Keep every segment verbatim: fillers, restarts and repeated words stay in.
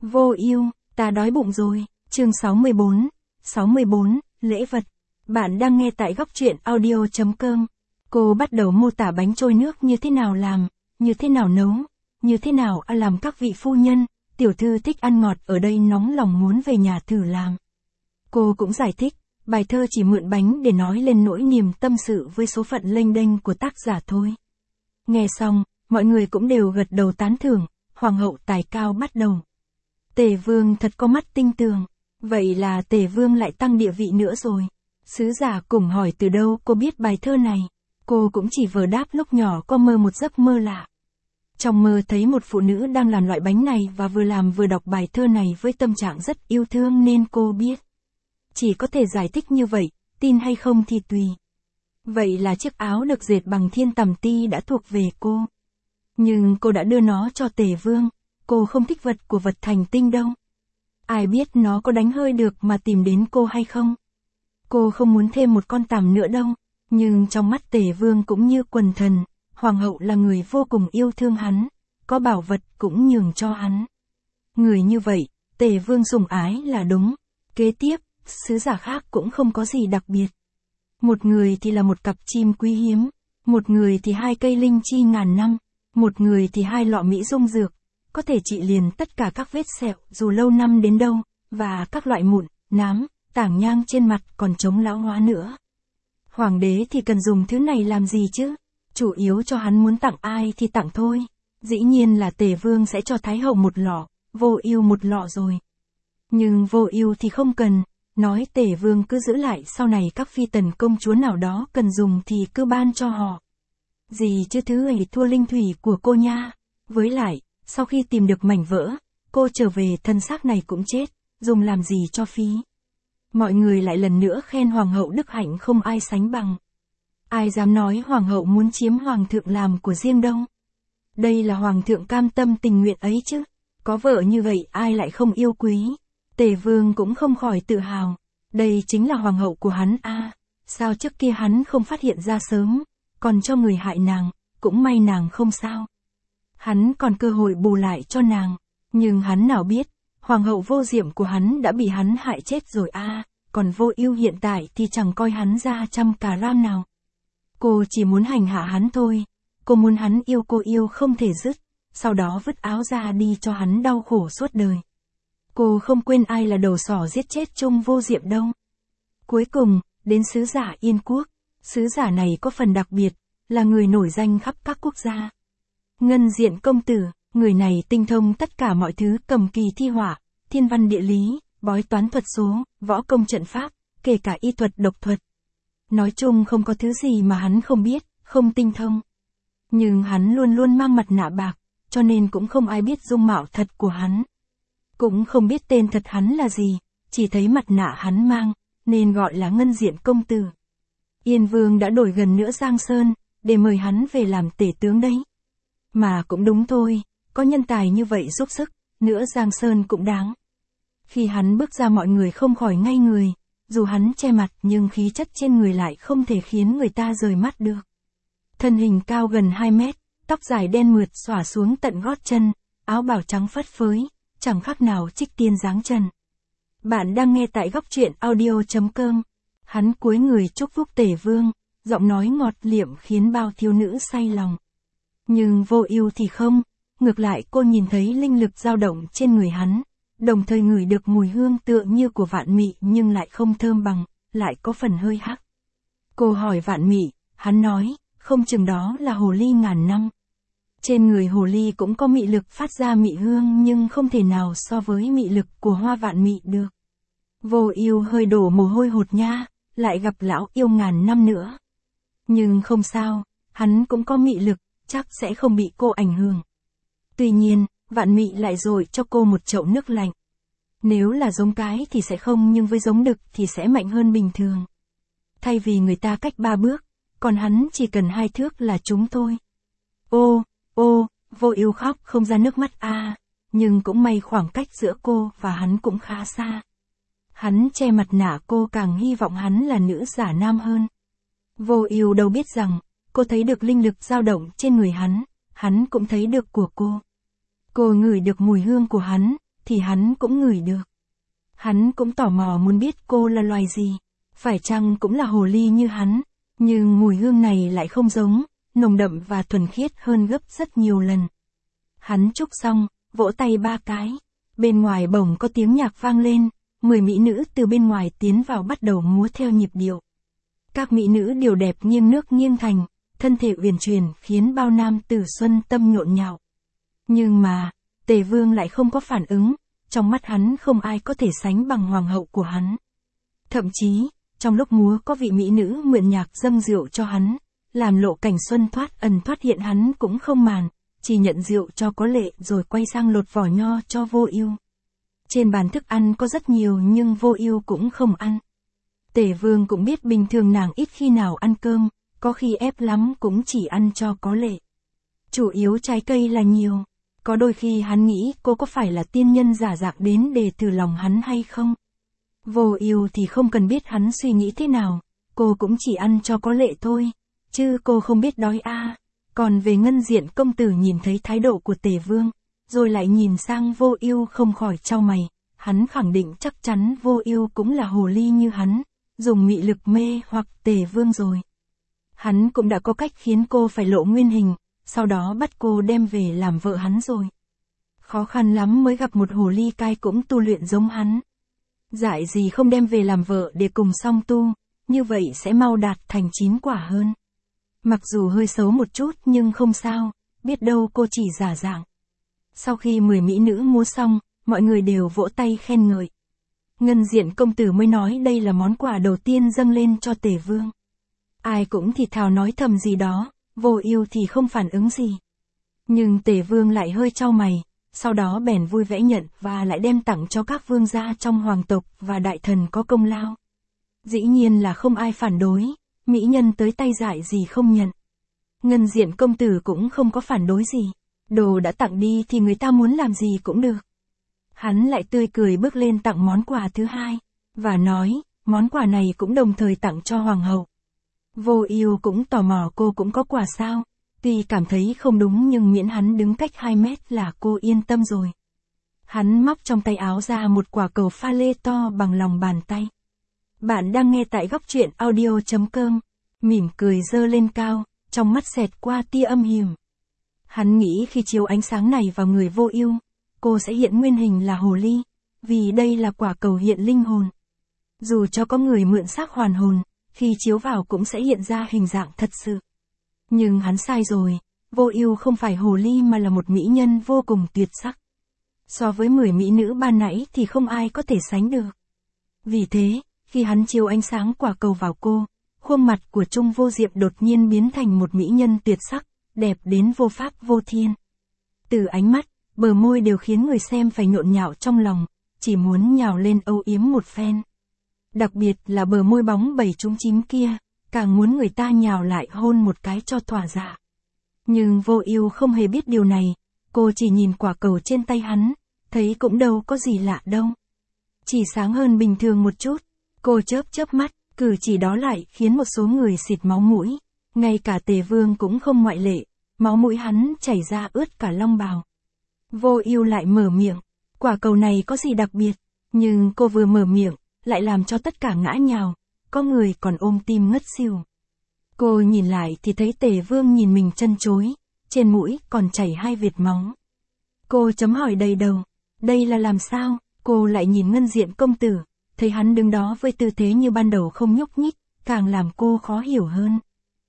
Vô ưu, ta đói bụng rồi. Chương sáu mươi bốn. sáu mươi bốn, lễ vật. Bạn đang nghe tại góc truyện audio chấm com. Cô bắt đầu mô tả bánh trôi nước như thế nào làm, như thế nào nấu, như thế nào à làm các vị phu nhân, tiểu thư thích ăn ngọt ở đây nóng lòng muốn về nhà thử làm. Cô cũng giải thích, bài thơ chỉ mượn bánh để nói lên nỗi niềm tâm sự với số phận lênh đênh của tác giả thôi. Nghe xong, mọi người cũng đều gật đầu tán thưởng, hoàng hậu tài cao bắt đầu. Tề vương thật có mắt tinh tường, vậy là Tề vương lại tăng địa vị nữa rồi. Sứ giả cùng hỏi từ đâu cô biết bài thơ này, cô cũng chỉ vừa đáp lúc nhỏ có mơ một giấc mơ lạ. Trong mơ thấy một phụ nữ đang làm loại bánh này và vừa làm vừa đọc bài thơ này với tâm trạng rất yêu thương nên cô biết. Chỉ có thể giải thích như vậy, tin hay không thì tùy. Vậy là chiếc áo được dệt bằng thiên tầm ti đã thuộc về cô. Nhưng cô đã đưa nó cho Tề vương, cô không thích vật của vật thành tinh đâu. Ai biết nó có đánh hơi được mà tìm đến cô hay không? Cô không muốn thêm một con tằm nữa đâu, nhưng trong mắt Tề vương cũng như quần thần, hoàng hậu là người vô cùng yêu thương hắn, có bảo vật cũng nhường cho hắn. Người như vậy, Tề vương sủng ái là đúng. Kế tiếp, sứ giả khác cũng không có gì đặc biệt. Một người thì là một cặp chim quý hiếm, một người thì hai cây linh chi ngàn năm, một người thì hai lọ mỹ dung dược, có thể trị liền tất cả các vết sẹo dù lâu năm đến đâu, và các loại mụn, nám, tảng nhang trên mặt còn chống lão hóa nữa. Hoàng đế thì cần dùng thứ này làm gì chứ? Chủ yếu cho hắn muốn tặng ai thì tặng thôi. Dĩ nhiên là Tề vương sẽ cho Thái hậu một lọ, Vô ưu một lọ rồi. Nhưng Vô ưu thì không cần, nói Tề vương cứ giữ lại sau này các phi tần công chúa nào đó cần dùng thì cứ ban cho họ. Gì chứ thứ ấy thua linh thủy của cô nha. Với lại, sau khi tìm được mảnh vỡ, cô trở về thân xác này cũng chết, dùng làm gì cho phí. Mọi người lại lần nữa khen hoàng hậu đức hạnh không ai sánh bằng. Ai dám nói hoàng hậu muốn chiếm hoàng thượng làm của riêng đâu. Đây là hoàng thượng cam tâm tình nguyện ấy chứ. Có vợ như vậy ai lại không yêu quý. Tề vương cũng không khỏi tự hào. Đây chính là hoàng hậu của hắn a. À, sao trước kia hắn không phát hiện ra sớm, còn cho người hại nàng, cũng may nàng không sao. Hắn còn cơ hội bù lại cho nàng, nhưng hắn nào biết, hoàng hậu vô diệm của hắn đã bị hắn hại chết rồi a. À, còn Vô ưu hiện tại thì chẳng coi hắn ra trăm cà ram nào. Cô chỉ muốn hành hạ hắn thôi, cô muốn hắn yêu cô yêu không thể dứt, sau đó vứt áo ra đi cho hắn đau khổ suốt đời. Cô không quên ai là đầu sỏ giết chết Trung Vô Diệm đâu. Cuối cùng, đến sứ giả Yên Quốc. Sứ giả này có phần đặc biệt, là người nổi danh khắp các quốc gia. Ngân Diện công tử, người này tinh thông tất cả mọi thứ cầm kỳ thi họa, thiên văn địa lý, bói toán thuật số, võ công trận pháp, kể cả y thuật độc thuật. Nói chung không có thứ gì mà hắn không biết, không tinh thông. Nhưng hắn luôn luôn mang mặt nạ bạc, cho nên cũng không ai biết dung mạo thật của hắn. Cũng không biết tên thật hắn là gì, chỉ thấy mặt nạ hắn mang, nên gọi là Ngân Diện công tử. Yên vương đã đổi gần nữa Giang Sơn, để mời hắn về làm tể tướng đấy. Mà cũng đúng thôi, có nhân tài như vậy giúp sức, nữa Giang Sơn cũng đáng. Khi hắn bước ra mọi người không khỏi ngay người, dù hắn che mặt nhưng khí chất trên người lại không thể khiến người ta rời mắt được. Thân hình cao gần hai mét, tóc dài đen mượt xõa xuống tận gót chân, áo bào trắng phất phới, chẳng khác nào trích tiên dáng trần. Bạn đang nghe tại góc truyện audio chấm com. Hắn cúi người chúc phúc Tề vương, giọng nói ngọt liệm khiến bao thiếu nữ say lòng. Nhưng Vô ưu thì không, ngược lại cô nhìn thấy linh lực dao động trên người hắn, đồng thời ngửi được mùi hương tựa như của Vạn Mị nhưng lại không thơm bằng, lại có phần hơi hắc. Cô hỏi Vạn Mị, hắn nói, không chừng đó là hồ ly ngàn năm. Trên người hồ ly cũng có mị lực phát ra mị hương nhưng không thể nào so với mị lực của hoa Vạn Mị được. Vô ưu hơi đổ mồ hôi hột nha, lại gặp lão yêu ngàn năm nữa. Nhưng không sao, hắn cũng có mị lực, chắc sẽ không bị cô ảnh hưởng. Tuy nhiên, Vạn Mị lại dội cho cô một chậu nước lạnh. Nếu là giống cái thì sẽ không nhưng với giống đực thì sẽ mạnh hơn bình thường. Thay vì người ta cách ba bước, còn hắn chỉ cần hai thước là trúng thôi. Ô, ô, Vô ưu khóc không ra nước mắt a, à, nhưng cũng may khoảng cách giữa cô và hắn cũng khá xa. Hắn che mặt nạ cô càng hy vọng hắn là nữ giả nam hơn. Vô ưu đâu biết rằng, cô thấy được linh lực dao động trên người hắn, hắn cũng thấy được của cô. Cô ngửi được mùi hương của hắn, thì hắn cũng ngửi được. Hắn cũng tò mò muốn biết cô là loài gì, phải chăng cũng là hồ ly như hắn, nhưng mùi hương này lại không giống, nồng đậm và thuần khiết hơn gấp rất nhiều lần. Hắn chúc xong, vỗ tay ba cái, bên ngoài bỗng có tiếng nhạc vang lên, mười mỹ nữ từ bên ngoài tiến vào bắt đầu múa theo nhịp điệu. Các mỹ nữ đều đẹp nghiêng nước nghiêng thành, thân thể uyển chuyển khiến bao nam tử xuân tâm nhộn nhạo. Nhưng mà, Tề Vương lại không có phản ứng, trong mắt hắn không ai có thể sánh bằng hoàng hậu của hắn. Thậm chí, trong lúc múa có vị mỹ nữ mượn nhạc dâng rượu cho hắn, làm lộ cảnh xuân thoát ẩn thoát hiện hắn cũng không màn, chỉ nhận rượu cho có lệ rồi quay sang lột vỏ nho cho Vô Ưu. Trên bàn thức ăn có rất nhiều nhưng Vô Ưu cũng không ăn. Tề Vương cũng biết bình thường nàng ít khi nào ăn cơm, có khi ép lắm cũng chỉ ăn cho có lệ. Chủ yếu trái cây là nhiều, có đôi khi hắn nghĩ cô có phải là tiên nhân giả dạng đến để thử lòng hắn hay không. Vô Ưu thì không cần biết hắn suy nghĩ thế nào, cô cũng chỉ ăn cho có lệ thôi, chứ cô không biết đói a. À. Còn về Ngân Diện công tử nhìn thấy thái độ của Tề Vương, rồi lại nhìn sang Vô Ưu không khỏi chau mày, hắn khẳng định chắc chắn Vô Ưu cũng là hồ ly như hắn, dùng mị lực mê hoặc Tề Vương rồi. Hắn cũng đã có cách khiến cô phải lộ nguyên hình, sau đó bắt cô đem về làm vợ hắn rồi. Khó khăn lắm mới gặp một hồ ly cai cũng tu luyện giống hắn. Dại gì không đem về làm vợ để cùng song tu, như vậy sẽ mau đạt thành chín quả hơn. Mặc dù hơi xấu một chút nhưng không sao, biết đâu cô chỉ giả dạng. Sau khi mười mỹ nữ múa xong, mọi người đều vỗ tay khen ngợi. Ngân Diện công tử mới nói đây là món quà đầu tiên dâng lên cho Tề Vương. Ai cũng thì thào nói thầm gì đó, Vô Ưu thì không phản ứng gì. Nhưng Tề Vương lại hơi chau mày, sau đó bèn vui vẻ nhận và lại đem tặng cho các vương gia trong hoàng tộc và đại thần có công lao. Dĩ nhiên là không ai phản đối, mỹ nhân tới tay dại gì không nhận. Ngân Diện công tử cũng không có phản đối gì, đồ đã tặng đi thì người ta muốn làm gì cũng được. Hắn lại tươi cười bước lên tặng món quà thứ hai, và nói, món quà này cũng đồng thời tặng cho hoàng hậu. Vô Ưu cũng tò mò cô cũng có quà sao, tuy cảm thấy không đúng nhưng miễn hắn đứng cách hai mét là cô yên tâm rồi. Hắn móc trong tay áo ra một quả cầu pha lê to bằng lòng bàn tay. Bạn đang nghe tại góc truyện audio chấm com, mỉm cười giơ lên cao, trong mắt xẹt qua tia âm hiểm. Hắn nghĩ khi chiếu ánh sáng này vào người Vô Ưu, cô sẽ hiện nguyên hình là hồ ly, vì đây là quả cầu hiện linh hồn. Dù cho có người mượn xác hoàn hồn, khi chiếu vào cũng sẽ hiện ra hình dạng thật sự. Nhưng hắn sai rồi, Vô Ưu không phải hồ ly mà là một mỹ nhân vô cùng tuyệt sắc. So với mười mỹ nữ ban nãy thì không ai có thể sánh được. Vì thế, khi hắn chiếu ánh sáng quả cầu vào cô, khuôn mặt của Trung Vô Diệp đột nhiên biến thành một mỹ nhân tuyệt sắc, đẹp đến vô pháp vô thiên. Từ ánh mắt, bờ môi đều khiến người xem phải nhộn nhạo trong lòng, chỉ muốn nhào lên âu yếm một phen. Đặc biệt là bờ môi bóng bẩy trúng chím kia, càng muốn người ta nhào lại hôn một cái cho thỏa dạ. Nhưng Vô Ưu không hề biết điều này, cô chỉ nhìn quả cầu trên tay hắn, thấy cũng đâu có gì lạ đâu. Chỉ sáng hơn bình thường một chút, cô chớp chớp mắt, cử chỉ đó lại khiến một số người xịt máu mũi, ngay cả Tề Vương cũng không ngoại lệ, máu mũi hắn chảy ra ướt cả long bào. Vô Ưu lại mở miệng, quả cầu này có gì đặc biệt, nhưng cô vừa mở miệng, lại làm cho tất cả ngã nhào, có người còn ôm tim ngất xỉu. Cô nhìn lại thì thấy Tề Vương nhìn mình chân chối, trên mũi còn chảy hai vệt máu. Cô chấm hỏi đầy đầu, đây là làm sao? Cô lại nhìn Ngân Diện công tử, thấy hắn đứng đó với tư thế như ban đầu không nhúc nhích, càng làm cô khó hiểu hơn.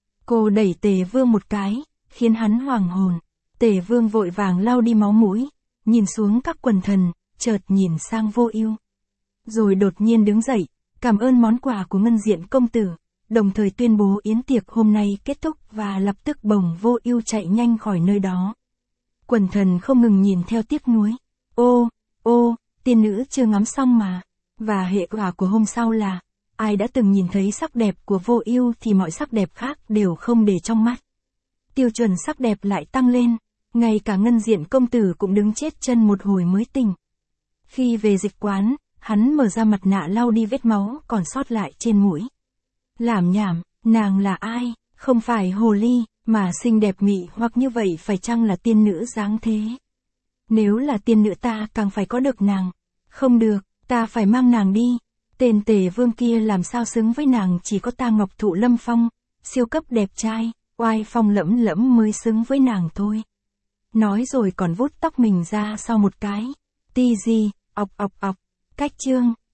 Cô đẩy Tề Vương một cái, khiến hắn hoàng hồn. Tề Vương vội vàng lau đi máu mũi, nhìn xuống các quần thần, chợt nhìn sang Vô Ưu. Rồi đột nhiên đứng dậy, cảm ơn món quà của Ngân Diện công tử, đồng thời tuyên bố yến tiệc hôm nay kết thúc và lập tức bồng Vô Ưu chạy nhanh khỏi nơi đó. Quần thần không ngừng nhìn theo tiếc nuối. Ô, ô, tiên nữ chưa ngắm xong mà. Và hệ quả của hôm sau là, ai đã từng nhìn thấy sắc đẹp của Vô Ưu thì mọi sắc đẹp khác đều không để trong mắt. Tiêu chuẩn sắc đẹp lại tăng lên, ngay cả Ngân Diện công tử cũng đứng chết chân một hồi mới tỉnh. Khi về dịch quán, hắn mở ra mặt nạ lau đi vết máu còn sót lại trên mũi. Lảm nhảm, nàng là ai? Không phải hồ ly, mà xinh đẹp mị hoặc như vậy phải chăng là tiên nữ dáng thế? Nếu là tiên nữ ta càng phải có được nàng. Không được, ta phải mang nàng đi. Tên tề vương kia làm sao xứng với nàng, chỉ có ta Ngọc Thụ Lâm Phong, siêu cấp đẹp trai, oai phong lẫm lẫm mới xứng với nàng thôi. Nói rồi còn vuốt tóc mình ra sau một cái. Ti gì, ọc ọc ọc, cách chương.